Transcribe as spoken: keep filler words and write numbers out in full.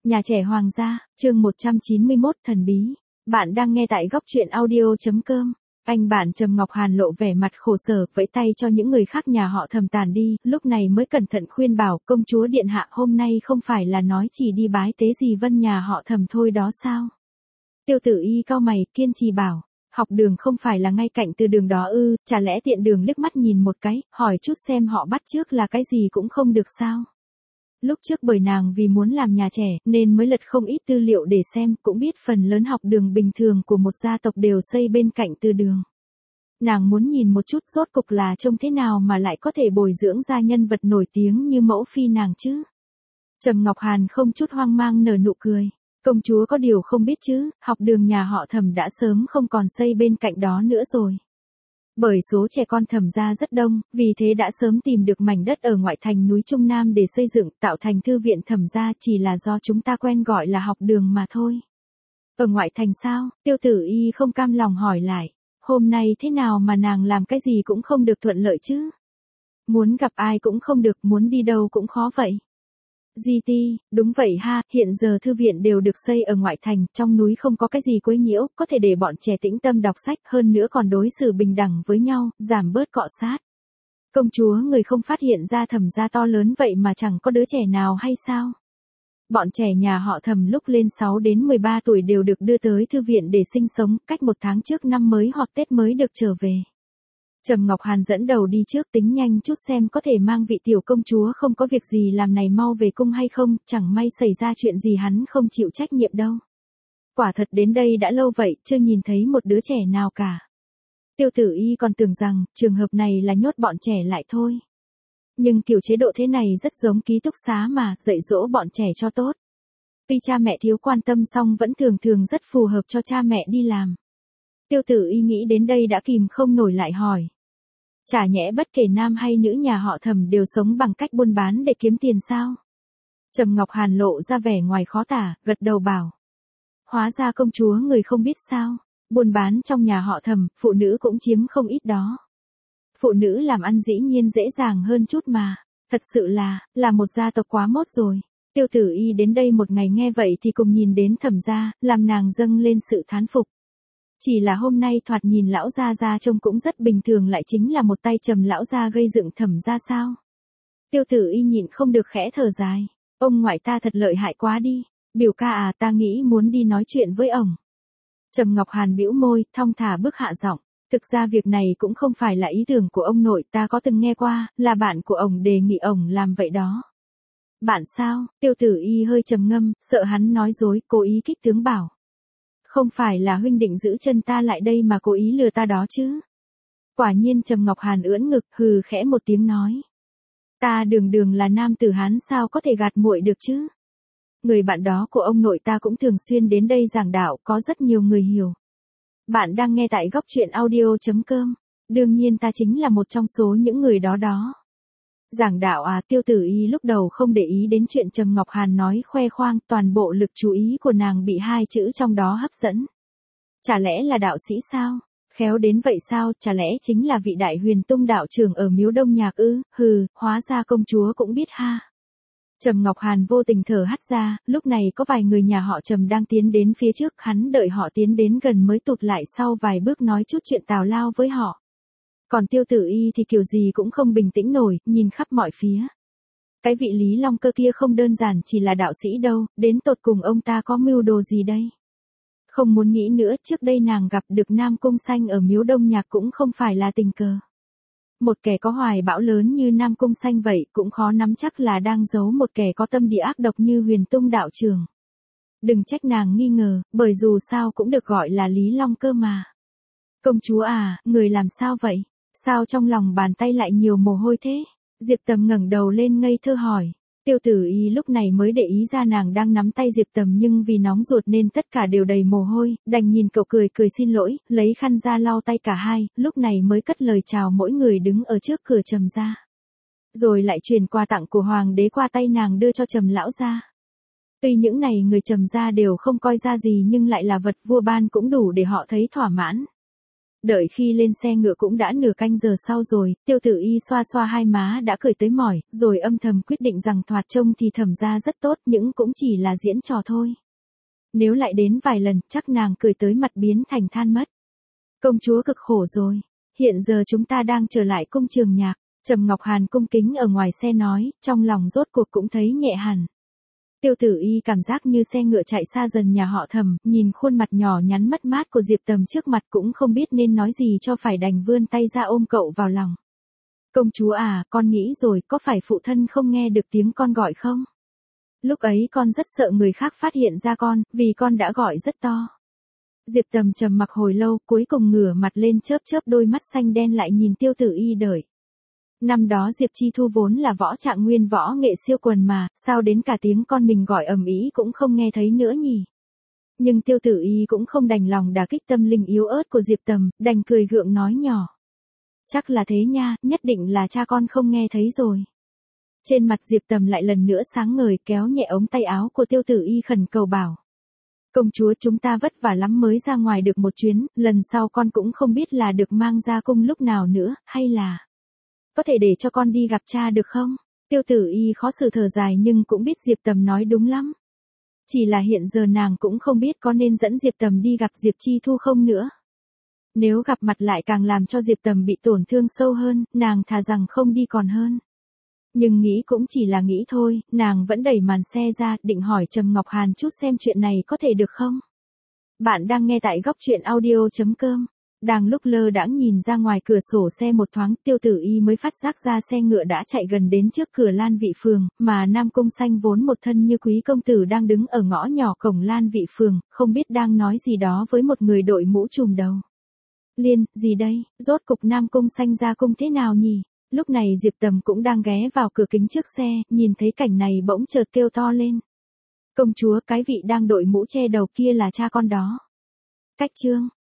Nhà trẻ Hoàng gia, chương một trăm chín mươi mốt thần bí. Bạn đang nghe tại góc truyện audio.com. Anh bạn Trầm Ngọc Hàn lộ vẻ mặt khổ sở, vẫy tay cho những người khác nhà họ Thẩm tản đi, lúc này mới cẩn thận khuyên bảo, công chúa điện hạ hôm nay không phải là nói chỉ đi bái tế dì Vân nhà họ Thẩm thôi đó sao? Tiêu Tử Y cau mày, kiên trì bảo, học đường không phải là ngay cạnh từ đường đó ư, chả lẽ tiện đường liếc mắt nhìn một cái, hỏi chút xem họ bắt chước là cái gì cũng không được sao? Lúc trước bởi nàng vì muốn làm nhà trẻ, nên mới lật không ít tư liệu để xem, cũng biết phần lớn học đường bình thường của một gia tộc đều xây bên cạnh từ đường. Nàng muốn nhìn một chút rốt cục là trông thế nào mà lại có thể bồi dưỡng ra nhân vật nổi tiếng như mẫu phi nàng chứ. Trầm Ngọc Hàn không chút hoang mang nở nụ cười. Công chúa có điều không biết chứ, học đường nhà họ Thẩm đã sớm không còn xây bên cạnh đó nữa rồi. Bởi số trẻ con Thẩm gia rất đông, vì thế đã sớm tìm được mảnh đất ở ngoại thành núi Trung Nam để xây dựng, tạo thành thư viện Thẩm gia, chỉ là do chúng ta quen gọi là học đường mà thôi. Ở ngoại thành sao? Tiêu Tử Y không cam lòng hỏi lại. Hôm nay thế nào mà nàng làm cái gì cũng không được thuận lợi chứ? Muốn gặp ai cũng không được, muốn đi đâu cũng khó vậy. Di Ti, đúng vậy ha, hiện giờ thư viện đều được xây ở ngoại thành, trong núi không có cái gì quấy nhiễu, có thể để bọn trẻ tĩnh tâm đọc sách, hơn nữa còn đối xử bình đẳng với nhau, giảm bớt cọ sát. Công chúa người không phát hiện ra Thẩm gia to lớn vậy mà chẳng có đứa trẻ nào hay sao? Bọn trẻ nhà họ Thẩm lúc lên sáu đến mười ba tuổi đều được đưa tới thư viện để sinh sống, cách một tháng trước năm mới hoặc Tết mới được trở về. Trầm Ngọc Hàn dẫn đầu đi trước, tính nhanh chút xem có thể mang vị tiểu công chúa không có việc gì làm này mau về cung hay không, chẳng may xảy ra chuyện gì hắn không chịu trách nhiệm đâu. Quả thật đến đây đã lâu vậy, chưa nhìn thấy một đứa trẻ nào cả. Tiêu Tử Y còn tưởng rằng, trường hợp này là nhốt bọn trẻ lại thôi. Nhưng kiểu chế độ thế này rất giống ký túc xá mà, dạy dỗ bọn trẻ cho tốt. Tuy cha mẹ thiếu quan tâm song vẫn thường thường rất phù hợp cho cha mẹ đi làm. Tiêu Tử Y nghĩ đến đây đã kìm không nổi lại hỏi. Chả nhẽ bất kể nam hay nữ nhà họ Thẩm đều sống bằng cách buôn bán để kiếm tiền sao? Trầm Ngọc Hàn lộ ra vẻ ngoài khó tả, gật đầu bảo. Hóa ra công chúa người không biết sao, buôn bán trong nhà họ Thẩm, phụ nữ cũng chiếm không ít đó. Phụ nữ làm ăn dĩ nhiên dễ dàng hơn chút mà, thật sự là, là một gia tộc quá mốt rồi. Tiêu Tử Y đến đây một ngày nghe vậy thì cùng nhìn đến Thẩm gia, làm nàng dâng lên sự thán phục. Chỉ là hôm nay thoạt nhìn lão gia gia trông cũng rất bình thường, lại chính là một tay Trầm lão gia gây dựng Thẩm gia sao? Tiêu Tử Y nhịn không được khẽ thở dài. Ông ngoại ta thật lợi hại quá đi. Biểu ca à, ta nghĩ muốn đi nói chuyện với ổng. Trầm Ngọc Hàn bĩu môi, thong thả bước hạ giọng. Thực ra việc này cũng không phải là ý tưởng của ông nội, ta có từng nghe qua, là bạn của ổng đề nghị ổng làm vậy đó. Bạn sao? Tiêu Tử Y hơi trầm ngâm, sợ hắn nói dối, cố ý kích tướng bảo. Không phải là huynh định giữ chân ta lại đây mà cố ý lừa ta đó chứ? Quả nhiên Trầm Ngọc Hàn ưỡn ngực, hừ khẽ một tiếng nói. Ta đường đường là nam tử Hán sao có thể gạt muội được chứ? Người bạn đó của ông nội ta cũng thường xuyên đến đây giảng đạo, có rất nhiều người hiểu. Bạn đang nghe tại góc truyện audio.com. Đương nhiên ta chính là một trong số những người đó đó. Giảng đạo à? Tiêu Tử Y lúc đầu không để ý đến chuyện Trầm Ngọc Hàn nói khoe khoang, toàn bộ lực chú ý của nàng bị hai chữ trong đó hấp dẫn. Chả lẽ là đạo sĩ sao? Khéo đến vậy sao? Chả lẽ chính là vị đại huyền tung đạo trưởng ở miếu Đông Nhạc ư? Hừ, hóa ra công chúa cũng biết ha. Trầm Ngọc Hàn vô tình thở hắt ra, lúc này có vài người nhà họ Trầm đang tiến đến phía trước, hắn đợi họ tiến đến gần mới tụt lại sau vài bước nói chút chuyện tào lao với họ. Còn Tiêu Tử Y thì kiểu gì cũng không bình tĩnh nổi, nhìn khắp mọi phía. Cái vị Lý Long Cơ kia không đơn giản chỉ là đạo sĩ đâu, đến tột cùng ông ta có mưu đồ gì đây? Không muốn nghĩ nữa, trước đây nàng gặp được Nam Cung Xanh ở miếu Đông Nhạc cũng không phải là tình cờ. Một kẻ có hoài bão lớn như Nam Cung Xanh vậy cũng khó nắm chắc là đang giấu một kẻ có tâm địa ác độc như huyền tung đạo trưởng. Đừng trách nàng nghi ngờ, bởi dù sao cũng được gọi là Lý Long Cơ mà. Công chúa à, người làm sao vậy? Sao trong lòng bàn tay lại nhiều mồ hôi thế? Diệp Tầm ngẩng đầu lên ngây thơ hỏi. Tiêu Tử Y lúc này mới để ý ra nàng đang nắm tay Diệp Tầm nhưng vì nóng ruột nên tất cả đều đầy mồ hôi, đành nhìn cậu cười cười xin lỗi, lấy khăn ra lau tay cả hai, lúc này mới cất lời chào mỗi người đứng ở trước cửa Trầm gia. Rồi lại truyền quà tặng của hoàng đế qua tay nàng đưa cho Trầm lão gia. Tuy những này người Trầm gia đều không coi ra gì nhưng lại là vật vua ban cũng đủ để họ thấy thỏa mãn. Đợi khi lên xe ngựa cũng đã nửa canh giờ sau rồi, Tiêu Tử Y xoa xoa hai má đã cười tới mỏi, rồi âm thầm quyết định rằng thoạt trông thì thẩm ra rất tốt nhưng cũng chỉ là diễn trò thôi. Nếu lại đến vài lần chắc nàng cười tới mặt biến thành than mất. Công chúa cực khổ rồi, hiện giờ chúng ta đang trở lại cung Trường Nhạc. Trầm Ngọc Hàn cung kính ở ngoài xe nói, trong lòng rốt cuộc cũng thấy nhẹ hẳn. Tiêu Tử Y cảm giác như xe ngựa chạy xa dần nhà họ Thẩm, nhìn khuôn mặt nhỏ nhắn mất mát của Diệp Tầm trước mặt cũng không biết nên nói gì cho phải đành vươn tay ra ôm cậu vào lòng. Công chúa à, con nghĩ rồi, có phải phụ thân không nghe được tiếng con gọi không? Lúc ấy con rất sợ người khác phát hiện ra con, vì con đã gọi rất to. Diệp Tầm trầm mặc hồi lâu, cuối cùng ngửa mặt lên chớp chớp đôi mắt xanh đen lại nhìn Tiêu Tử Y đợi. Năm đó Diệp Chi Thu vốn là võ trạng nguyên võ nghệ siêu quần mà, sao đến cả tiếng con mình gọi ầm ĩ cũng không nghe thấy nữa nhỉ? Nhưng Tiêu Tử Y cũng không đành lòng đả kích tâm linh yếu ớt của Diệp Tầm, đành cười gượng nói nhỏ. Chắc là thế nha, nhất định là cha con không nghe thấy rồi. Trên mặt Diệp Tầm lại lần nữa sáng ngời kéo nhẹ ống tay áo của Tiêu Tử Y khẩn cầu bảo. Công chúa chúng ta vất vả lắm mới ra ngoài được một chuyến, lần sau con cũng không biết là được mang ra cung lúc nào nữa, hay là... Có thể để cho con đi gặp cha được không? Tiêu Tử Y khó xử thở dài nhưng cũng biết Diệp Tầm nói đúng lắm. Chỉ là hiện giờ nàng cũng không biết có nên dẫn Diệp Tầm đi gặp Diệp Chi Thu không nữa. Nếu gặp mặt lại càng làm cho Diệp Tầm bị tổn thương sâu hơn, nàng thà rằng không đi còn hơn. Nhưng nghĩ cũng chỉ là nghĩ thôi, nàng vẫn đẩy màn xe ra, định hỏi Trầm Ngọc Hàn chút xem chuyện này có thể được không? Bạn đang nghe tại góc truyện audio chấm com. Đang lúc lơ đãng nhìn ra ngoài cửa sổ xe một thoáng, Tiêu Tử Y mới phát giác ra xe ngựa đã chạy gần đến trước cửa Lan Vị Phường, mà Nam Cung Xanh vốn một thân như quý công tử đang đứng ở ngõ nhỏ cổng Lan Vị Phường, không biết đang nói gì đó với một người đội mũ trùm đầu. Liên, gì đây, rốt cục Nam Cung Xanh ra cung thế nào nhỉ? Lúc này Diệp Tầm cũng đang ghé vào cửa kính trước xe, nhìn thấy cảnh này bỗng chợt kêu to lên. Công chúa, cái vị đang đội mũ che đầu kia là cha con đó. Cách chương